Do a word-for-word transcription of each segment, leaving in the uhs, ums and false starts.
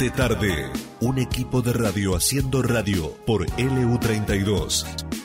De tarde, un equipo de radio haciendo radio por L U treinta y dos.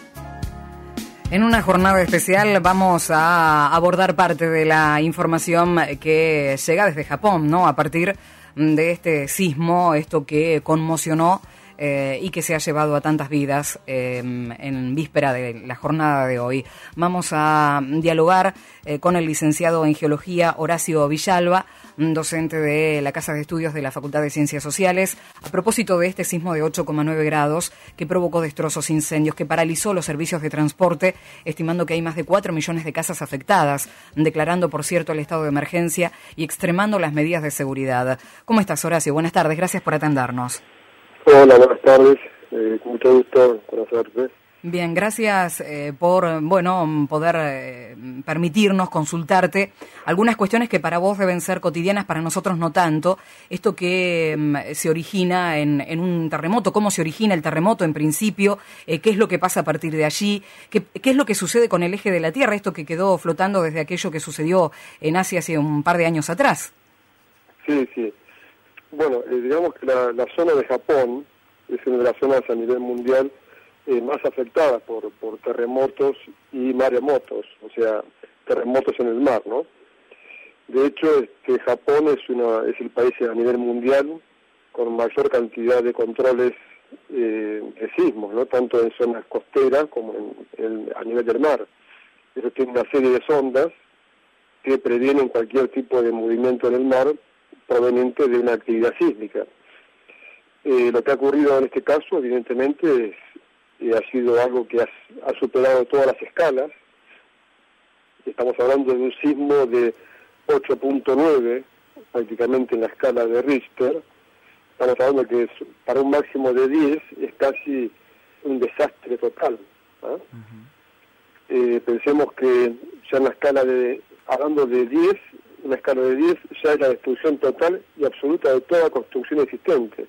En una jornada especial vamos a abordar parte de la información que llega desde Japón, ¿no? A partir de este sismo, esto que conmocionó eh, y que se ha llevado a tantas vidas eh, en víspera de la jornada de hoy. Vamos a dialogar eh, con el licenciado en Geología Horacio Villalba, docente de la Casa de Estudios de la Facultad de Ciencias Sociales, a propósito de este sismo de ocho coma nueve grados que provocó destrozos, incendios, que paralizó los servicios de transporte, estimando que hay más de cuatro millones de casas afectadas, declarando, por cierto, el estado de emergencia y extremando las medidas de seguridad. ¿Cómo estás, Horacio? Buenas tardes, gracias por atendernos. Hola, buenas tardes, eh, con mucho gusto conocerte. Bien, gracias eh, por, bueno, poder eh, permitirnos consultarte algunas cuestiones que para vos deben ser cotidianas, para nosotros no tanto. Esto que eh, se origina en, en un terremoto, cómo se origina el terremoto en principio, eh, qué es lo que pasa a partir de allí, qué, qué es lo que sucede con el eje de la Tierra, esto que quedó flotando desde aquello que sucedió en Asia hace un par de años atrás. Sí, sí. Bueno, eh, digamos que la, la zona de Japón es una de las zonas a nivel mundial Eh, más afectadas por, por terremotos y maremotos, o sea, terremotos en el mar, ¿no? De hecho, este, Japón es una es el país a nivel mundial con mayor cantidad de controles eh, de sismos, ¿no? Tanto en zonas costeras como en, en, a nivel del mar. Eso tiene una serie de sondas que previenen cualquier tipo de movimiento en el mar proveniente de una actividad sísmica. Eh, lo que ha ocurrido en este caso, evidentemente, es Eh, ha sido algo que ha, ha superado todas las escalas. Estamos hablando de un sismo de ocho punto nueve, prácticamente en la escala de Richter. Estamos hablando que es, para un máximo de diez es casi un desastre total, ¿eh? Uh-huh. Eh, pensemos que ya en la escala de, hablando de diez, una escala de diez ya es la destrucción total y absoluta de toda construcción existente.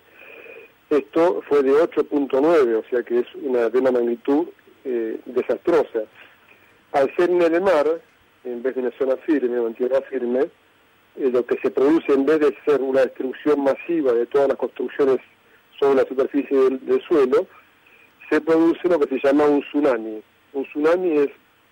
Esto fue de ocho punto nueve, o sea que es una, de una magnitud eh, desastrosa. Al ser en el mar, en vez de una zona firme o en tierra firme, eh, lo que se produce, en vez de ser una destrucción masiva de todas las construcciones sobre la superficie del, del suelo, se produce lo que se llama un tsunami. Un tsunami es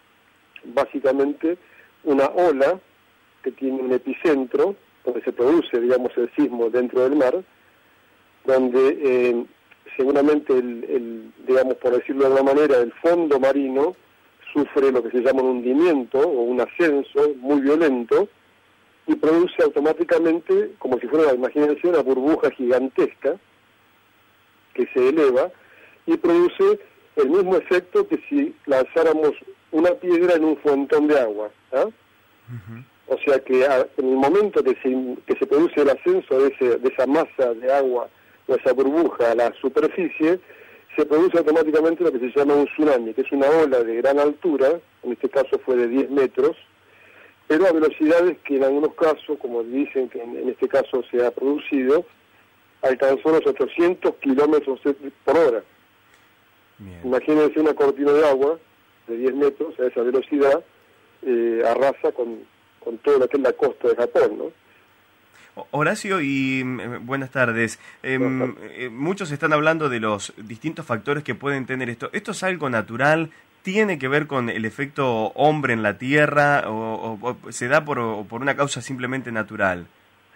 básicamente una ola que tiene un epicentro, donde se produce, digamos, el sismo dentro del mar, donde eh, seguramente, el, el, digamos, por decirlo de alguna manera, el fondo marino sufre lo que se llama un hundimiento o un ascenso muy violento y produce automáticamente, como si fuera, imagínense, una burbuja gigantesca que se eleva y produce el mismo efecto que si lanzáramos una piedra en un fuentón de agua, ¿eh? Uh-huh. O sea que a, en el momento que se, que se produce el ascenso de, ese, de esa masa de agua o esa burbuja a la superficie, se produce automáticamente lo que se llama un tsunami, que es una ola de gran altura, en este caso fue de diez metros, pero a velocidades que en algunos casos, como dicen que en, en este caso se ha producido, alcanzó los ochocientos kilómetros por hora. Bien. Imagínense una cortina de agua de diez metros a esa velocidad, eh, arrasa con, con todo lo que es la costa de Japón, ¿no? Horacio, y eh, buenas tardes. Eh, eh, muchos están hablando de los distintos factores que pueden tener esto. ¿Esto es algo natural? ¿Tiene que ver con el efecto hombre en la Tierra? ¿O, o, o se da por, o por una causa simplemente natural?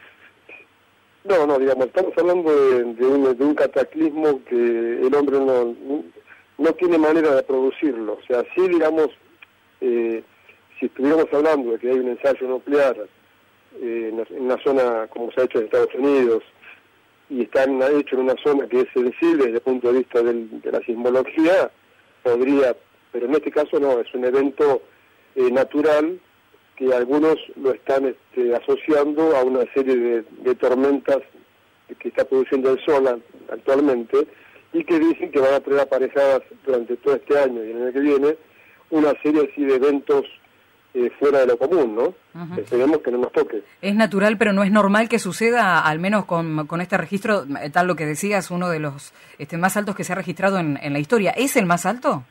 No, no, digamos, estamos hablando de, de, un, de un cataclismo que el hombre no, no tiene manera de producirlo. O sea, sí, digamos, eh, si estuviéramos hablando de que hay un ensayo nuclear Eh, en una zona como se ha hecho en Estados Unidos y están hechos en una zona que es sensible desde el punto de vista del, de la sismología, podría, pero en este caso no, es un evento eh, natural que algunos lo están este, asociando a una serie de, de tormentas que está produciendo el sol actualmente y que dicen que van a traer aparejadas durante todo este año y el año que viene una serie así de eventos Eh, fuera de lo común, ¿no? Uh-huh. Esperemos que no nos toque. Es natural, pero no es normal que suceda, al menos con, con este registro, tal lo que decías, uno de los este, más altos que se ha registrado en, en la historia. ¿Es el más alto?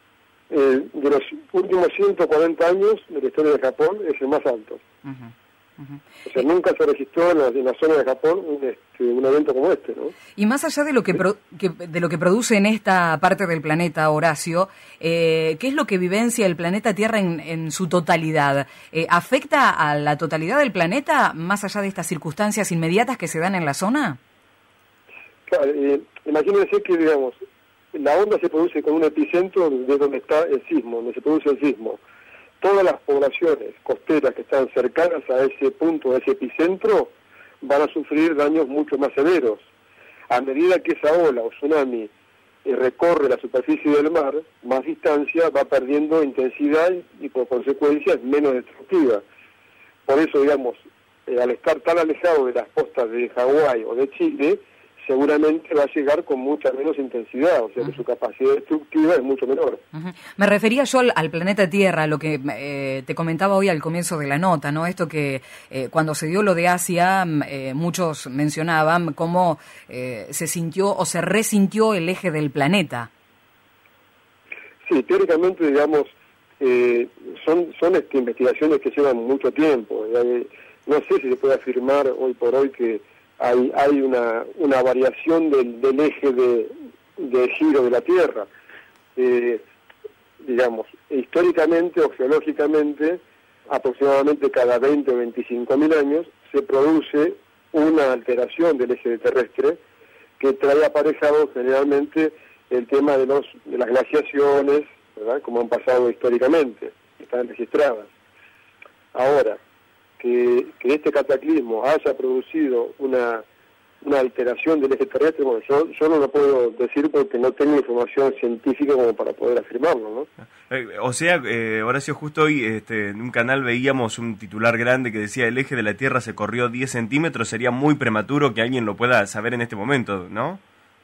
Eh, de los últimos ciento cuarenta años de la historia de Japón, es el más alto. Uh-huh. Uh-huh. O sea, nunca se registró en la, en la zona de Japón un, este, un evento como este, ¿no? Y más allá de lo que, pro, que de lo que produce en esta parte del planeta, Horacio, eh, ¿qué es lo que vivencia el planeta Tierra en, en su totalidad? Eh, ¿Afecta a la totalidad del planeta más allá de estas circunstancias inmediatas que se dan en la zona? Claro, eh, imagínense que, digamos, la onda se produce con un epicentro de donde está el sismo, donde se produce el sismo. Todas las poblaciones costeras que están cercanas a ese punto, a ese epicentro, van a sufrir daños mucho más severos. A medida que esa ola o tsunami eh, recorre la superficie del mar, más distancia va perdiendo intensidad y por consecuencia es menos destructiva. Por eso, digamos, eh, al estar tan alejado de las costas de Hawái o de Chile, seguramente va a llegar con mucha menos intensidad, o sea que uh-huh. su capacidad destructiva es mucho menor. Uh-huh. Me refería yo al, al planeta Tierra, lo que eh, te comentaba hoy al comienzo de la nota, ¿no? Esto que eh, cuando se dio lo de Asia, eh, muchos mencionaban cómo eh, se sintió o se resintió el eje del planeta. Sí, teóricamente, digamos, eh, son, son este, investigaciones que llevan mucho tiempo. Eh, no sé si se puede afirmar hoy por hoy que hay hay una una variación del, del eje de, de giro de la Tierra. Eh, digamos, históricamente o geológicamente, aproximadamente cada veinte o veinticinco mil años, se produce una alteración del eje terrestre que trae aparejado generalmente el tema de los de las glaciaciones, ¿verdad?, como han pasado históricamente, están registradas. Ahora, Que, que este cataclismo haya producido una, una alteración del eje terrestre, bueno, yo, yo no lo puedo decir porque no tengo información científica como para poder afirmarlo, ¿no? Eh, o sea, eh, Horacio, justo hoy este, en un canal veíamos un titular grande que decía el eje de la Tierra se corrió diez centímetros, sería muy prematuro que alguien lo pueda saber en este momento, ¿no?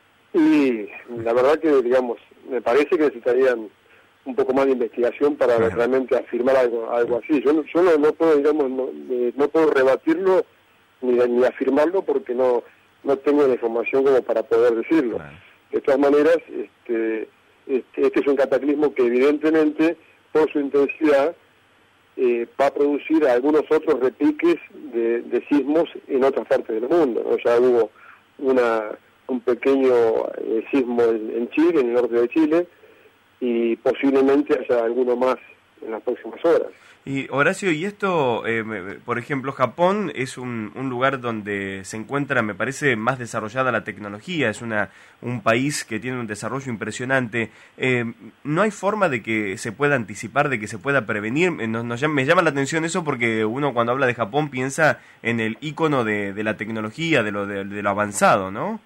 Y la verdad que, digamos, me parece que necesitarían un poco más de investigación para claro. realmente afirmar algo algo así. Yo, yo no, no puedo, digamos, no, no puedo rebatirlo ni, ni afirmarlo porque no no tengo la información como para poder decirlo. Claro. De todas maneras, este, este, este es un cataclismo que evidentemente, por su intensidad, eh, va a producir algunos otros repiques de, de sismos en otras partes del mundo, ¿no? Ya hubo una un pequeño eh, sismo en, en Chile, en el norte de Chile, y posiblemente haya alguno más en las próximas horas. Y Horacio, y esto, eh, por ejemplo, Japón es un, un lugar donde se encuentra, me parece, más desarrollada la tecnología, es una un país que tiene un desarrollo impresionante. Eh, ¿No hay forma de que se pueda anticipar, de que se pueda prevenir? Nos, nos, me llama la atención eso porque uno cuando habla de Japón piensa en el ícono de, de la tecnología, de lo, de, de lo avanzado, ¿no?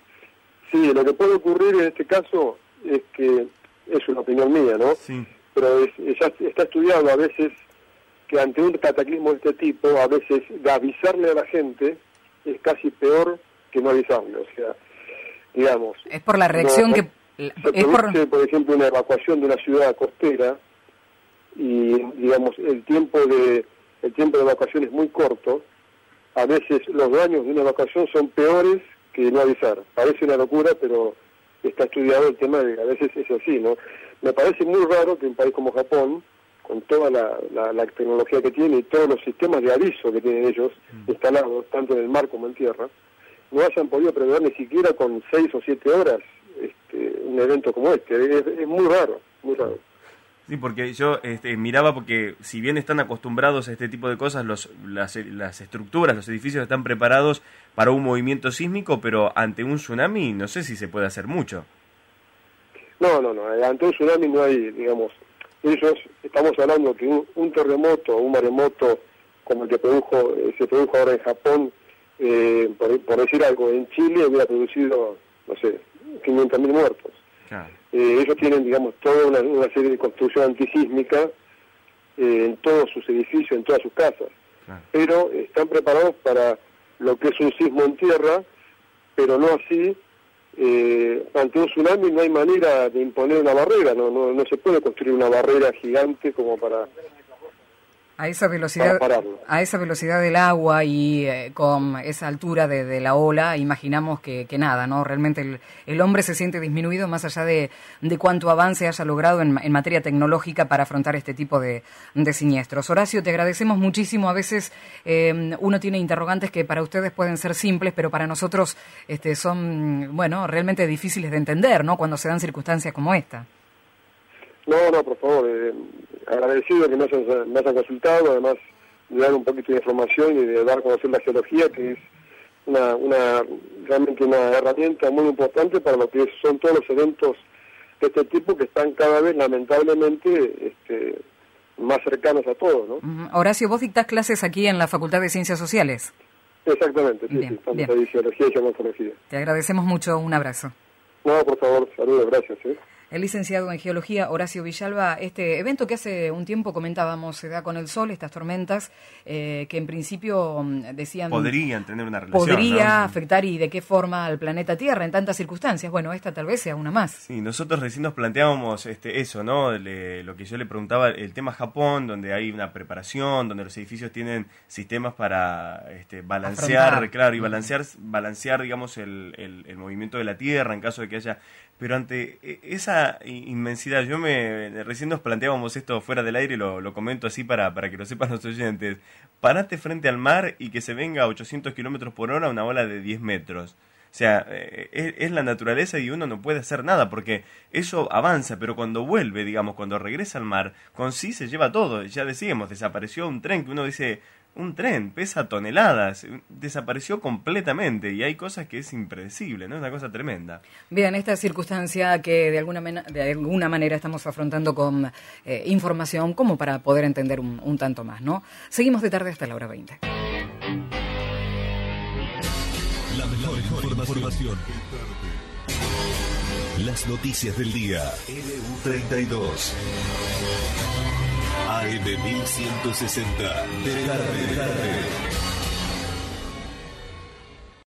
Sí, lo que puede ocurrir en este caso es que es una opinión mía, ¿no? Sí. Pero es, es, está estudiado a veces que ante un cataclismo de este tipo, a veces de avisarle a la gente es casi peor que no avisarle. O sea, digamos... Es por la reacción no, que... Se es produce, por... por ejemplo, una evacuación de una ciudad costera y, digamos, el tiempo de el tiempo de evacuación es muy corto. A veces los daños de una evacuación son peores que no avisar. Parece una locura, pero está estudiado el tema de que a veces es así, ¿no? Me parece muy raro que un país como Japón, con toda la, la, la tecnología que tiene y todos los sistemas de aviso que tienen ellos mm. instalados, tanto en el mar como en tierra, no hayan podido prever ni siquiera con seis o siete horas este, un evento como este. Es, es muy raro, muy raro. Sí, porque yo este, miraba, porque si bien están acostumbrados a este tipo de cosas, los, las, las estructuras, los edificios están preparados para un movimiento sísmico, pero ante un tsunami no sé si se puede hacer mucho. No, no, no, ante un tsunami no hay, digamos, ellos, estamos hablando que un, un terremoto, un maremoto como el que produjo, eh, se produjo ahora en Japón, eh, por, por decir algo, en Chile hubiera producido, no sé, quinientos mil muertos. Claro. Eh, ellos tienen, digamos, toda una, una serie de construcción antisísmica eh, en todos sus edificios, en todas sus casas. Claro. Pero están preparados para lo que es un sismo en tierra, pero no así. Eh, ante un tsunami no hay manera de imponer una barrera, no, no, no se puede construir una barrera gigante como para... A esa velocidad, a esa velocidad del agua y eh, con esa altura de, de la ola, imaginamos que, que nada, ¿no? Realmente el, el hombre se siente disminuido más allá de, de cuánto avance haya logrado en, en materia tecnológica para afrontar este tipo de, de siniestros. Horacio, te agradecemos muchísimo. A veces eh, uno tiene interrogantes que para ustedes pueden ser simples, pero para nosotros este, son, bueno, realmente difíciles de entender, ¿no? Cuando se dan circunstancias como esta. No, no, por favor, eh, agradecido que me hayan, me hayan consultado, además de dar un poquito de información y de dar a conocer la geología, que es una, una realmente una herramienta muy importante para lo que son todos los eventos de este tipo que están cada vez, lamentablemente, este, más cercanos a todos, ¿no? Uh-huh. Horacio, vos dictás clases aquí en la Facultad de Ciencias Sociales. Exactamente, sí, bien, sí, estamos bien. ahí, geología y geomorfología. Te agradecemos mucho, un abrazo. No, por favor, saludos, gracias. ¿eh? El licenciado en Geología, Horacio Villalba, este evento que hace un tiempo comentábamos, se da con el sol, estas tormentas, eh, que en principio decían... Podrían tener una relación, Podría ¿no? afectar y de qué forma al planeta Tierra en tantas circunstancias. Bueno, esta tal vez sea una más. Sí, nosotros recién nos planteábamos este, eso, ¿no? Le, lo que yo le preguntaba, el tema Japón, donde hay una preparación, donde los edificios tienen sistemas para este, balancear, Afrontar. claro, y balancear, balancear digamos, el, el, el movimiento de la Tierra en caso de que haya... Pero ante esa inmensidad, yo me recién nos planteábamos esto fuera del aire y lo, lo comento así para, para que lo sepan los oyentes. Parate frente al mar y que se venga a ochocientos kilómetros por hora una ola de diez metros. O sea, es, es la naturaleza y uno no puede hacer nada porque eso avanza, pero cuando vuelve, digamos, cuando regresa al mar, con sí se lleva todo. Ya decíamos, desapareció un tren que uno dice... Un tren pesa toneladas, desapareció completamente y hay cosas que es impredecible, ¿no? Es una cosa tremenda. Bien, esta circunstancia que de alguna, de alguna manera estamos afrontando con eh, información como para poder entender un, un tanto más, ¿no? Seguimos de tarde hasta la hora veinte. La mejor información. Las noticias del día. L U treinta y dos. A M mil ciento sesenta. De tarde, de tarde.